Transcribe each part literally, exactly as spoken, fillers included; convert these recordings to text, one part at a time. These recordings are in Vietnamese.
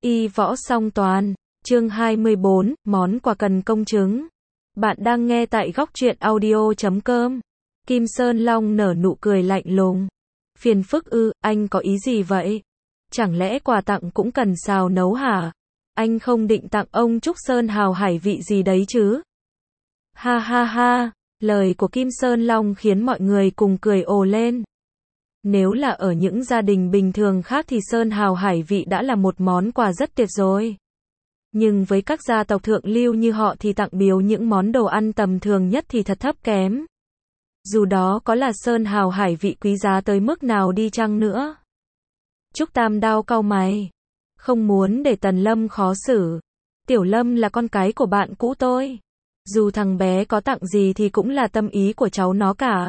Y võ song toàn, chương hai mươi bốn, món quà cần công chứng. Bạn đang nghe tại góc truyện audio chấm com. Kim Sơn Long nở nụ cười lạnh lùng. Phiền phức ư, anh có ý gì vậy? Chẳng lẽ quà tặng cũng cần xào nấu hả? Anh không định tặng ông Trúc Sơn Hào hải vị gì đấy chứ? Ha ha ha, lời của Kim Sơn Long khiến mọi người cùng cười ồ lên. Nếu là ở những gia đình bình thường khác thì Sơn Hào hải vị đã là một món quà rất tuyệt rồi. Nhưng với các gia tộc thượng lưu như họ thì tặng biếu những món đồ ăn tầm thường nhất thì thật thấp kém. Dù đó có là Sơn Hào hải vị quý giá tới mức nào đi chăng nữa. Trúc Tam Đao cau mày. Không muốn để Tần Lâm khó xử. Tiểu Lâm là con cái của bạn cũ tôi. Dù thằng bé có tặng gì thì cũng là tâm ý của cháu nó cả.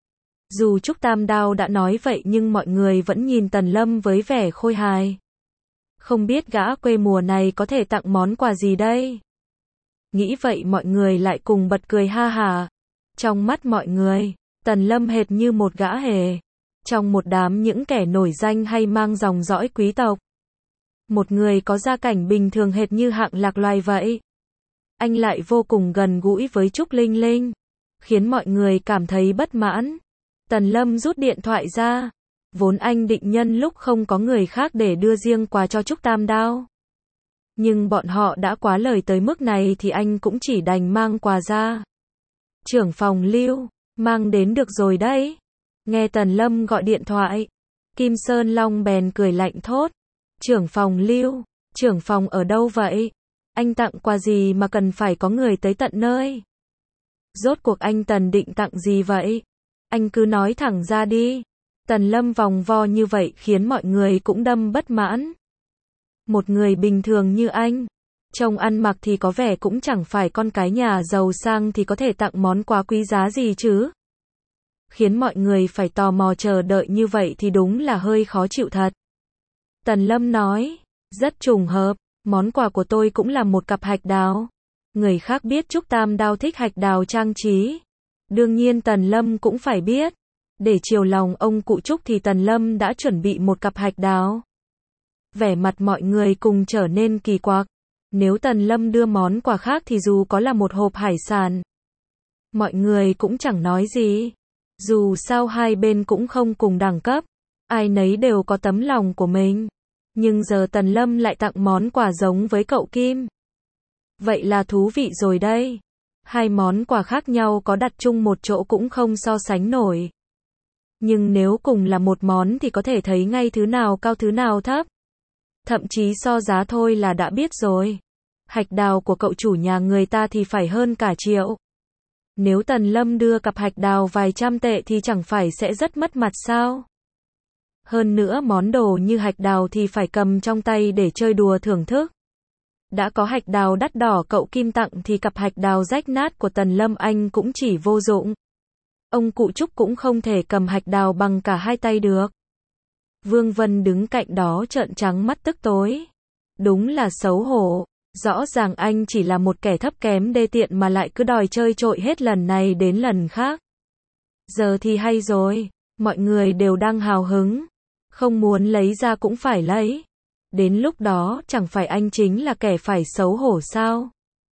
Dù Trúc Tam Đao đã nói vậy nhưng mọi người vẫn nhìn Tần Lâm với vẻ khôi hài. Không biết gã quê mùa này có thể tặng món quà gì đây? Nghĩ vậy mọi người lại cùng bật cười ha hả. Trong mắt mọi người, Tần Lâm hệt như một gã hề. Trong một đám những kẻ nổi danh hay mang dòng dõi quý tộc. Một người có gia cảnh bình thường hệt như hạng lạc loài vậy. Anh lại vô cùng gần gũi với Trúc Linh Linh. Khiến mọi người cảm thấy bất mãn. Tần Lâm rút điện thoại ra. Vốn anh định nhân lúc không có người khác để đưa riêng quà cho Trúc Tam Đao. Nhưng bọn họ đã quá lời tới mức này thì anh cũng chỉ đành mang quà ra. Trưởng phòng Lưu, mang đến được rồi đấy. Nghe Tần Lâm gọi điện thoại. Kim Sơn Long bèn cười lạnh thốt. Trưởng phòng Lưu, trưởng phòng ở đâu vậy? Anh tặng quà gì mà cần phải có người tới tận nơi? Rốt cuộc anh Tần định tặng gì vậy? Anh cứ nói thẳng ra đi. Tần Lâm vòng vo như vậy khiến mọi người cũng đâm bất mãn. Một người bình thường như anh, trông ăn mặc thì có vẻ cũng chẳng phải con cái nhà giàu sang thì có thể tặng món quà quý giá gì chứ. Khiến mọi người phải tò mò chờ đợi như vậy thì đúng là hơi khó chịu thật. Tần Lâm nói, rất trùng hợp, món quà của tôi cũng là một cặp hạch đào. Người khác biết Trúc Tam Đao thích hạch đào trang trí. Đương nhiên Tần Lâm cũng phải biết. Để chiều lòng ông cụ Trúc thì Tần Lâm đã chuẩn bị một cặp hạch đào. Vẻ mặt mọi người cùng trở nên kỳ quặc. Nếu Tần Lâm đưa món quà khác thì dù có là một hộp hải sản, mọi người cũng chẳng nói gì. Dù sao hai bên cũng không cùng đẳng cấp. Ai nấy đều có tấm lòng của mình. Nhưng giờ Tần Lâm lại tặng món quà giống với cậu Kim. Vậy là thú vị rồi đây. Hai món quà khác nhau có đặt chung một chỗ cũng không so sánh nổi. Nhưng nếu cùng là một món thì có thể thấy ngay thứ nào cao thứ nào thấp. Thậm chí so giá thôi là đã biết rồi. Hạch đào của cậu chủ nhà người ta thì phải hơn cả triệu. Nếu Tần Lâm đưa cặp hạch đào vài trăm tệ thì chẳng phải sẽ rất mất mặt sao? Hơn nữa món đồ như hạch đào thì phải cầm trong tay để chơi đùa thưởng thức. Đã có hạch đào đắt đỏ cậu Kim tặng thì cặp hạch đào rách nát của Tần Lâm anh cũng chỉ vô dụng. Ông cụ Trúc cũng không thể cầm hạch đào bằng cả hai tay được. Vương Vân đứng cạnh đó trợn trắng mắt tức tối. Đúng là xấu hổ. Rõ ràng anh chỉ là một kẻ thấp kém đê tiện mà lại cứ đòi chơi trội hết lần này đến lần khác. Giờ thì hay rồi. Mọi người đều đang hào hứng. Không muốn lấy ra cũng phải lấy. Đến lúc đó chẳng phải anh chính là kẻ phải xấu hổ sao?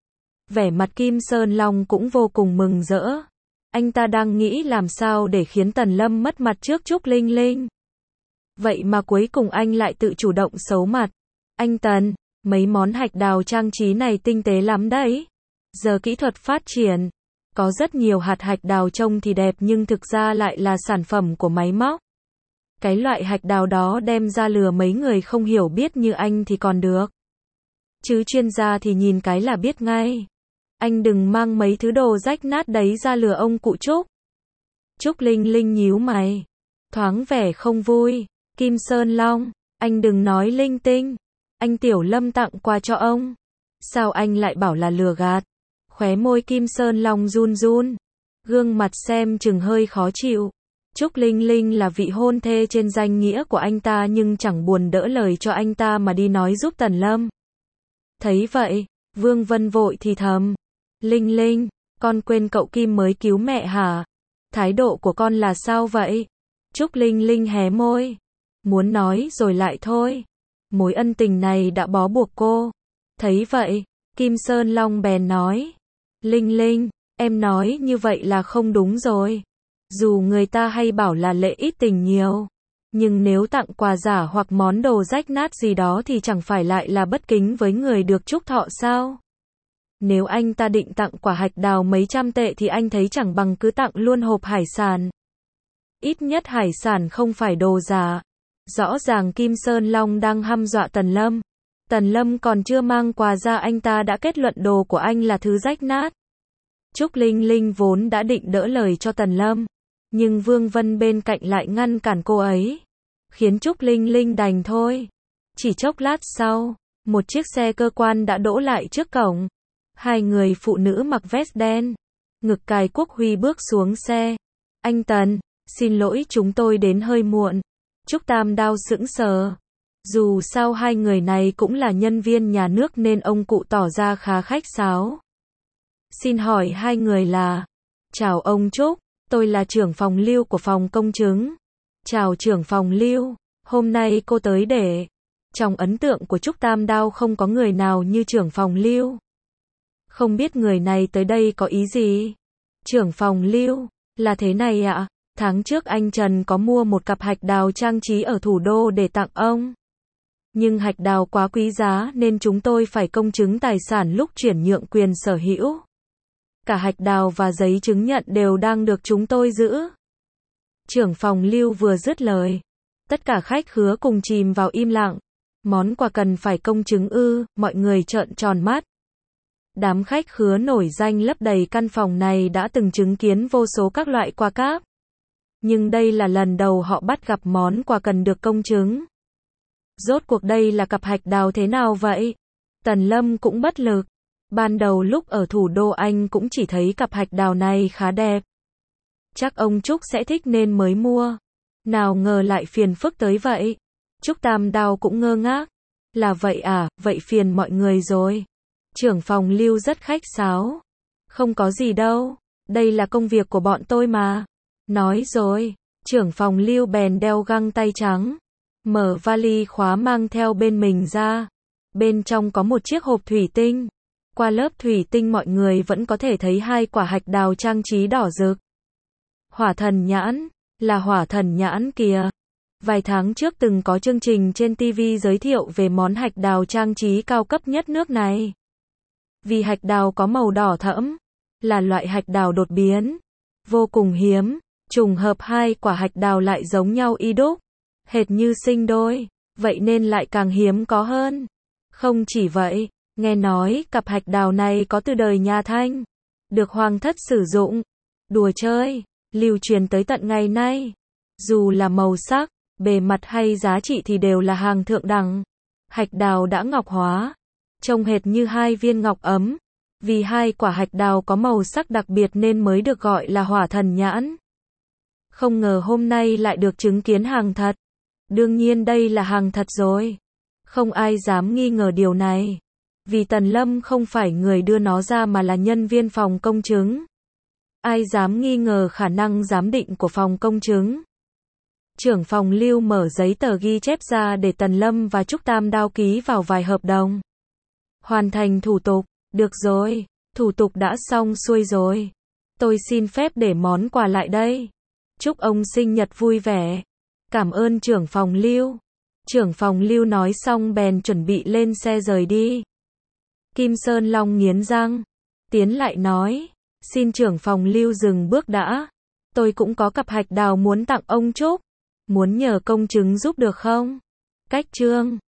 Vẻ mặt Kim Sơn Long cũng vô cùng mừng rỡ. Anh ta đang nghĩ làm sao để khiến Tần Lâm mất mặt trước Trúc Linh Linh. Vậy mà cuối cùng anh lại tự chủ động xấu mặt. Anh Tần, mấy món hạch đào trang trí này tinh tế lắm đấy. Giờ kỹ thuật phát triển. Có rất nhiều hạt hạch đào trông thì đẹp nhưng thực ra lại là sản phẩm của máy móc. Cái loại hạch đào đó đem ra lừa mấy người không hiểu biết như anh thì còn được. Chứ chuyên gia thì nhìn cái là biết ngay. Anh đừng mang mấy thứ đồ rách nát đấy ra lừa ông cụ Trúc. Trúc Linh Linh nhíu mày. Thoáng vẻ không vui. Kim Sơn Long, anh đừng nói linh tinh. Anh Tiểu Lâm tặng quà cho ông. Sao anh lại bảo là lừa gạt? Khóe môi Kim Sơn Long run run. Gương mặt xem chừng hơi khó chịu. Trúc Linh Linh là vị hôn thê trên danh nghĩa của anh ta nhưng chẳng buồn đỡ lời cho anh ta mà đi nói giúp Tần Lâm. Thấy vậy, Vương Vân vội thì thầm. Linh Linh, con quên cậu Kim mới cứu mẹ hả? Thái độ của con là sao vậy? Trúc Linh Linh hé môi. Muốn nói rồi lại thôi. Mối ân tình này đã bó buộc cô. Thấy vậy, Kim Sơn Long bèn nói. Linh Linh, em nói như vậy là không đúng rồi. Dù người ta hay bảo là lễ ít tình nhiều, nhưng nếu tặng quà giả hoặc món đồ rách nát gì đó thì chẳng phải lại là bất kính với người được chúc thọ sao? Nếu anh ta định tặng quả hạch đào mấy trăm tệ thì anh thấy chẳng bằng cứ tặng luôn hộp hải sản. Ít nhất hải sản không phải đồ giả. Rõ ràng Kim Sơn Long đang hăm dọa Tần Lâm. Tần Lâm còn chưa mang quà ra anh ta đã kết luận đồ của anh là thứ rách nát. Trúc Linh Linh vốn đã định đỡ lời cho Tần Lâm, nhưng Vương Vân bên cạnh lại ngăn cản cô ấy, khiến Trúc Linh Linh đành thôi. Chỉ chốc lát sau, một chiếc xe cơ quan đã đỗ lại trước cổng. Hai người phụ nữ mặc vest đen, ngực cài quốc huy bước xuống xe. Anh Tần, xin lỗi chúng tôi đến hơi muộn. Trúc Tam Đao sững sờ. Dù sao hai người này cũng là nhân viên nhà nước nên ông cụ tỏ ra khá khách sáo. Xin hỏi hai người là? Chào ông Trúc, tôi là trưởng phòng Lưu của phòng công chứng. Chào trưởng phòng Lưu, hôm nay cô tới để... Trong ấn tượng của Trúc Tam Đao không có người nào như trưởng phòng Lưu. Không biết người này tới đây có ý gì? Trưởng phòng Lưu, là thế này ạ. Tháng trước anh Trần có mua một cặp hạch đào trang trí ở thủ đô để tặng ông. Nhưng hạch đào quá quý giá nên chúng tôi phải công chứng tài sản lúc chuyển nhượng quyền sở hữu. Cả hạch đào và giấy chứng nhận đều đang được chúng tôi giữ. Trưởng phòng Lưu vừa dứt lời, tất cả khách khứa cùng chìm vào im lặng. Món quà cần phải công chứng ư? Mọi người trợn tròn mắt. Đám khách khứa nổi danh lấp đầy căn phòng này đã từng chứng kiến vô số các loại quà cáp. Nhưng đây là lần đầu họ bắt gặp món quà cần được công chứng. Rốt cuộc đây là cặp hạch đào thế nào vậy? Tần Lâm cũng bất lực. Ban đầu lúc ở thủ đô anh cũng chỉ thấy cặp hạch đào này khá đẹp. Chắc ông Trúc sẽ thích nên mới mua. Nào ngờ lại phiền phức tới vậy. Trúc Tam Đao cũng ngơ ngác. Là vậy à, vậy phiền mọi người rồi. Trưởng phòng Lưu rất khách sáo. Không có gì đâu, đây là công việc của bọn tôi mà. Nói rồi, trưởng phòng Lưu bèn đeo găng tay trắng, mở vali khóa mang theo bên mình ra. Bên trong có một chiếc hộp thủy tinh. Qua lớp thủy tinh mọi người vẫn có thể thấy hai quả hạch đào trang trí đỏ rực. Hỏa thần nhãn, là hỏa thần nhãn kìa. Vài tháng trước từng có chương trình trên ti vi giới thiệu về món hạch đào trang trí cao cấp nhất nước này. Vì hạch đào có màu đỏ thẫm, là loại hạch đào đột biến, vô cùng hiếm, trùng hợp hai quả hạch đào lại giống nhau y đúc, hệt như sinh đôi, vậy nên lại càng hiếm có hơn. Không chỉ vậy, nghe nói cặp hạch đào này có từ đời nhà Thanh, được hoàng thất sử dụng, đùa chơi, lưu truyền tới tận ngày nay. Dù là màu sắc, bề mặt hay giá trị thì đều là hàng thượng đẳng. Hạch đào đã ngọc hóa, trông hệt như hai viên ngọc ấm. Vì hai quả hạch đào có màu sắc đặc biệt nên mới được gọi là hỏa thần nhãn. Không ngờ hôm nay lại được chứng kiến hàng thật. Đương nhiên đây là hàng thật rồi. Không ai dám nghi ngờ điều này. Vì Tần Lâm không phải người đưa nó ra mà là nhân viên phòng công chứng. Ai dám nghi ngờ khả năng giám định của phòng công chứng. Trưởng phòng Lưu mở giấy tờ ghi chép ra để Tần Lâm và Trúc Tam Đao ký vào vài hợp đồng. Hoàn thành thủ tục. Được rồi, thủ tục đã xong xuôi rồi. Tôi xin phép để món quà lại đây. Chúc ông sinh nhật vui vẻ. Cảm ơn trưởng phòng Lưu. Trưởng phòng Lưu nói xong bèn chuẩn bị lên xe rời đi. Kim Sơn Long nghiến răng, tiến lại nói, xin trưởng phòng Lưu dừng bước đã. Tôi cũng có cặp hạch đào muốn tặng ông Trúc. Muốn nhờ công chứng giúp được không? Cách chương